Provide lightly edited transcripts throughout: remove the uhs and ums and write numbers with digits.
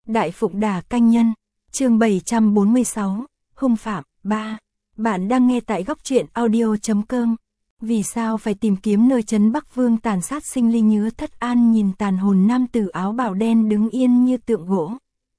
Đại Phụng Đà Canh Nhân, chương 746, Hung Phạm, 3. Bạn đang nghe tại góc truyện audio.com. Vì sao phải tìm kiếm nơi trấn Bắc Vương tàn sát sinh linh Hứa Thất An nhìn tàn hồn nam tử áo bào đen đứng yên như tượng gỗ.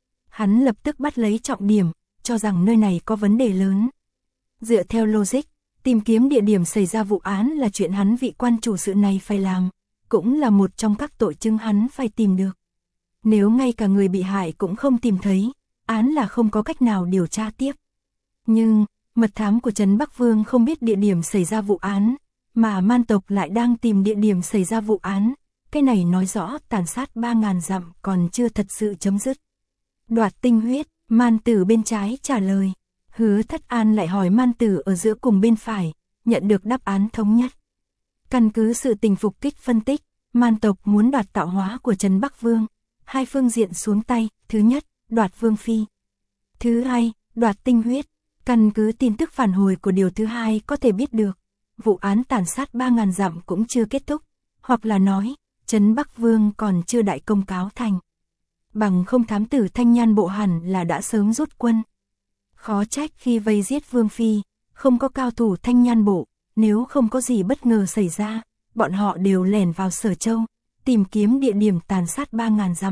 Hắn lập tức bắt lấy trọng điểm, cho rằng nơi này có vấn đề lớn. Dựa theo logic, tìm kiếm địa điểm xảy ra vụ án là chuyện hắn vị quan chủ sự này phải làm, cũng là một trong các tội chứng hắn phải tìm được. Nếu ngay cả người bị hại cũng không tìm thấy, án là không có cách nào điều tra tiếp. Nhưng, mật thám của trấn Bắc Vương không biết địa điểm xảy ra vụ án, mà man tộc lại đang tìm địa điểm xảy ra vụ án. Cái này nói rõ tàn sát 3.000 dặm còn chưa thật sự chấm dứt. Đoạt tinh huyết, man tử bên trái trả lời. Hứa Thất An lại hỏi man tử ở giữa cùng bên phải, nhận được đáp án thống nhất. Căn cứ sự tình phục kích phân tích, man tộc muốn đoạt tạo hóa của trấn Bắc Vương. Hai phương diện xuống tay, thứ nhất, đoạt vương phi. Thứ hai, đoạt tinh huyết. Căn cứ tin tức phản hồi của điều thứ hai có thể biết được, vụ án tàn sát 3.000 dặm cũng chưa kết thúc, hoặc là nói, trấn Bắc Vương còn chưa đại công cáo thành. Bằng không thám tử Thanh Nhan Bộ hẳn là đã sớm rút quân. Khó trách khi vây giết vương phi, không có cao thủ Thanh Nhan Bộ, nếu không có gì bất ngờ xảy ra, bọn họ đều lẻn vào Sở Châu, tìm kiếm địa điểm tàn sát 3.000 dặm.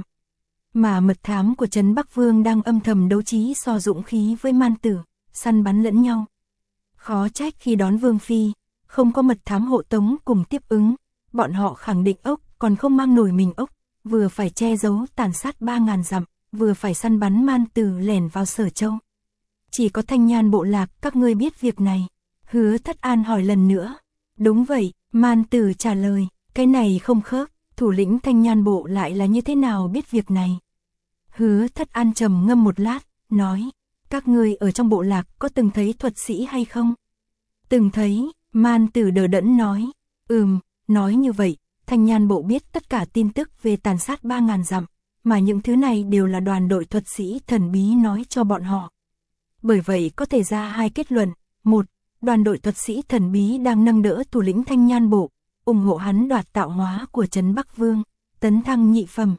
Mà mật thám của trấn Bắc Vương đang âm thầm đấu trí so dũng khí với man tử, săn bắn lẫn nhau. Khó trách khi đón vương phi, không có mật thám hộ tống cùng tiếp ứng, bọn họ khẳng định ốc còn không mang nổi mình ốc, vừa phải che giấu tàn sát 3.000 dặm, vừa phải săn bắn man tử lẻn vào Sở Châu. Chỉ có Thanh Nhan Bộ lạc các ngươi biết việc này. Hứa Thất An hỏi lần nữa. Đúng vậy, man tử trả lời, cái này không khớp, thủ lĩnh Thanh Nhan Bộ lại là như thế nào biết việc này. Hứa Thất An trầm ngâm một lát, nói, các ngươi ở trong bộ lạc có từng thấy thuật sĩ hay không? Từng thấy, man tử đờ đẫn nói, nói như vậy, Thanh Nhan Bộ biết tất cả tin tức về tàn sát 3.000 dặm, mà những thứ này đều là đoàn đội thuật sĩ thần bí nói cho bọn họ. Bởi vậy có thể ra hai kết luận, một, đoàn đội thuật sĩ thần bí đang nâng đỡ thủ lĩnh Thanh Nhan Bộ, ủng hộ hắn đoạt tạo hóa của trấn Bắc Vương, tấn thăng nhị phẩm.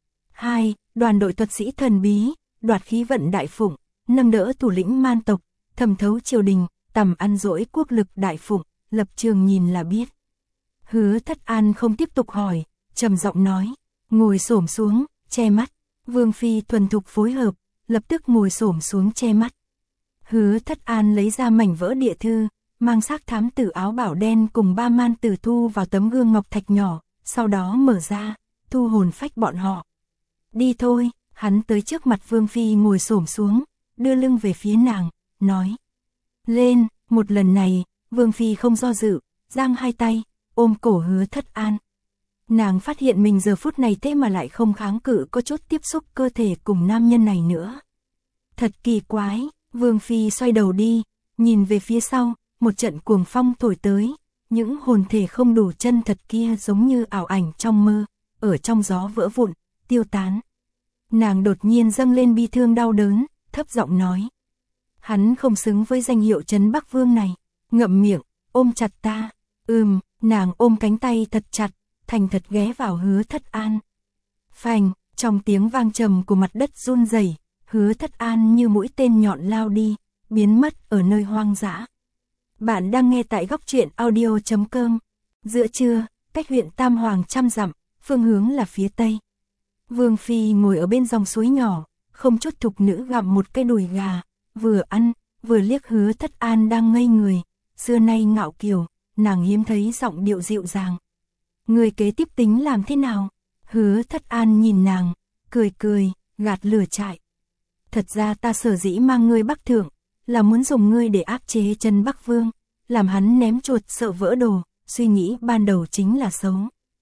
2. Đoàn đội thuật sĩ thần bí, đoạt khí vận Đại Phụng, nâng đỡ thủ lĩnh man tộc, thẩm thấu triều đình, tầm ăn dỗi quốc lực Đại Phụng, lập trường nhìn là biết. Hứa Thất An không tiếp tục hỏi, trầm giọng nói, ngồi xổm xuống, che mắt. Vương phi thuần thục phối hợp, lập tức ngồi xổm xuống che mắt. Hứa Thất An lấy ra mảnh vỡ địa thư, mang xác thám tử áo bảo đen cùng 3 man tử thu vào tấm gương ngọc thạch nhỏ, sau đó mở ra, thu hồn phách bọn họ. Đi thôi, hắn tới trước mặt Vương phi ngồi xổm xuống, đưa lưng về phía nàng, nói. Lên, một lần này, Vương phi không do dự, giang hai tay, ôm cổ Hứa Thất An. Nàng phát hiện mình giờ phút này thế mà lại không kháng cự có chút tiếp xúc cơ thể cùng nam nhân này nữa. Thật kỳ quái, Vương phi xoay đầu đi, nhìn về phía sau, một trận cuồng phong thổi tới, những hồn thể không đủ chân thật kia giống như ảo ảnh trong mơ, ở trong gió vỡ vụn, tiêu tán. Nàng đột nhiên dâng lên bi thương đau đớn, thấp giọng nói. Hắn không xứng với danh hiệu trấn Bắc Vương này, ngậm miệng, ôm chặt ta. Nàng ôm cánh tay thật chặt, thành thật ghé vào Hứa Thất An. Phành, trong tiếng vang trầm của mặt đất run rẩy, Hứa Thất An như mũi tên nhọn lao đi, biến mất ở nơi hoang dã. Bạn đang nghe tại góc truyện audio.com. Giữa trưa, cách huyện Tam Hoàng 100 dặm, phương hướng là phía tây. Vương phi ngồi ở bên dòng suối nhỏ, không chút thục nữ gặm một cái đùi gà, vừa ăn, vừa liếc Hứa Thất An đang ngây người, xưa nay ngạo kiều, nàng hiếm thấy giọng điệu dịu dàng. Người kế tiếp tính làm thế nào? Hứa Thất An nhìn nàng, cười, gạt lửa trại. Thật ra ta sở dĩ mang ngươi Bắc Thượng, là muốn dùng ngươi để áp chế trấn Bắc Vương, làm hắn ném chuột sợ vỡ đồ, suy nghĩ ban đầu chính là xấu.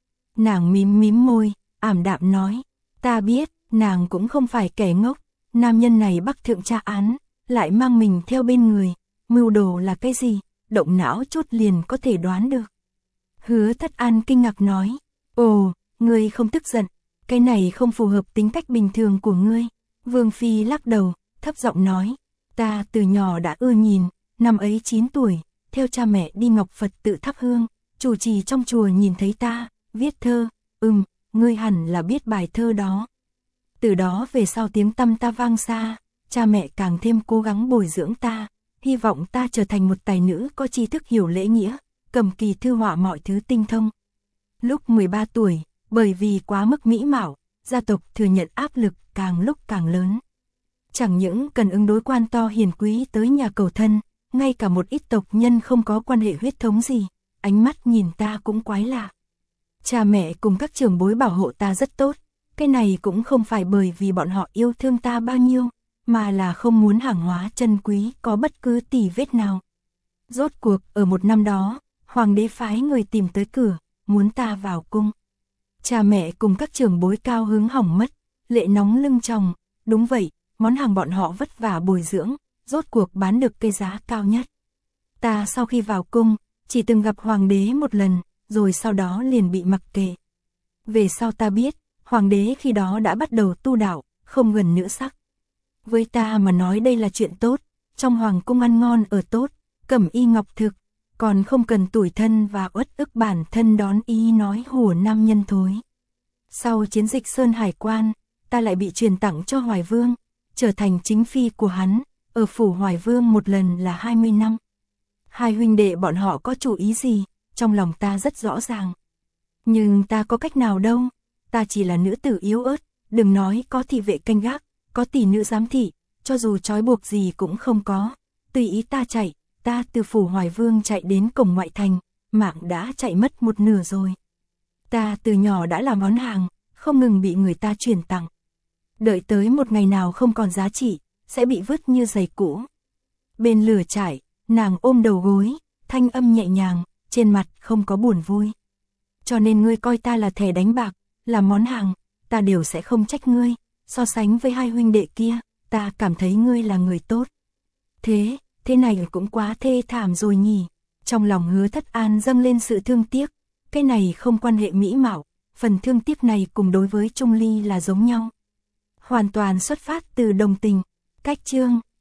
Nàng mím môi, ảm đạm nói, ta biết, nàng cũng không phải kẻ ngốc, nam nhân này Bắc Thượng tra án, lại mang mình theo bên người, mưu đồ là cái gì, động não chút liền có thể đoán được. Hứa Thất An kinh ngạc nói, ồ, ngươi không tức giận, cái này không phù hợp tính cách bình thường của ngươi. Vương phi lắc đầu, thấp giọng nói, ta từ nhỏ đã ưa nhìn, năm ấy 9 tuổi, theo cha mẹ đi Ngọc Phật tự thắp hương, chủ trì trong chùa nhìn thấy ta, viết thơ, ngươi hẳn là biết bài thơ đó. Từ đó về sau tiếng tăm ta vang xa, cha mẹ càng thêm cố gắng bồi dưỡng ta, hy vọng ta trở thành một tài nữ có tri thức hiểu lễ nghĩa, cầm kỳ thư họa mọi thứ tinh thông. Lúc 13 tuổi, bởi vì quá mức mỹ mạo, gia tộc thừa nhận áp lực càng lúc càng lớn. Chẳng những cần ứng đối quan to hiền quý tới nhà cầu thân, ngay cả một ít tộc nhân không có quan hệ huyết thống gì, ánh mắt nhìn ta cũng quái lạ. Cha mẹ cùng các trưởng bối bảo hộ ta rất tốt, cái này cũng không phải bởi vì bọn họ yêu thương ta bao nhiêu, mà là không muốn hàng hóa chân quý có bất cứ tì vết nào. Rốt cuộc, ở một năm đó, hoàng đế phái người tìm tới cửa, muốn ta vào cung. Cha mẹ cùng các trưởng bối cao hứng hỏng mất, lệ nóng lưng tròng, đúng vậy, món hàng bọn họ vất vả bồi dưỡng, rốt cuộc bán được cái giá cao nhất. Ta sau khi vào cung, chỉ từng gặp hoàng đế một lần, rồi sau đó liền bị mặc kệ. Về sau ta biết, hoàng đế khi đó đã bắt đầu tu đạo, không gần nữ sắc. Với ta mà nói đây là chuyện tốt, trong hoàng cung ăn ngon ở tốt, cẩm y ngọc thực, còn không cần tủi thân và uất ức bản thân đón ý nói hùa nam nhân thối. Sau chiến dịch Sơn Hải Quan, ta lại bị truyền tặng cho Hoài Vương, trở thành chính phi của hắn, ở phủ Hoài Vương một lần là 20 năm. Hai huynh đệ bọn họ có chủ ý gì, trong lòng ta rất rõ ràng. Nhưng ta có cách nào đâu, ta chỉ là nữ tử yếu ớt, đừng nói có thị vệ canh gác, có tỷ nữ giám thị, cho dù trói buộc gì cũng không có. Tùy ý ta chạy, ta từ phủ Hoài Vương chạy đến cổng ngoại thành, mạng đã chạy mất một nửa rồi. Ta từ nhỏ đã là món hàng, không ngừng bị người ta chuyển tặng. Đợi tới một ngày nào không còn giá trị, sẽ bị vứt như giày cũ. Bên lửa trại, nàng ôm đầu gối, thanh âm nhẹ nhàng, trên mặt không có buồn vui. Cho nên ngươi coi ta là thẻ đánh bạc, là món hàng, ta đều sẽ không trách ngươi. So sánh với hai huynh đệ kia, ta cảm thấy ngươi là người tốt. Thế này cũng quá thê thảm rồi nhỉ. Trong lòng Hứa Thất An dâng lên sự thương tiếc. Cái này không quan hệ mỹ mạo, phần thương tiếc này cùng đối với Trung Ly là giống nhau. Hoàn toàn xuất phát từ đồng tình. Cách chương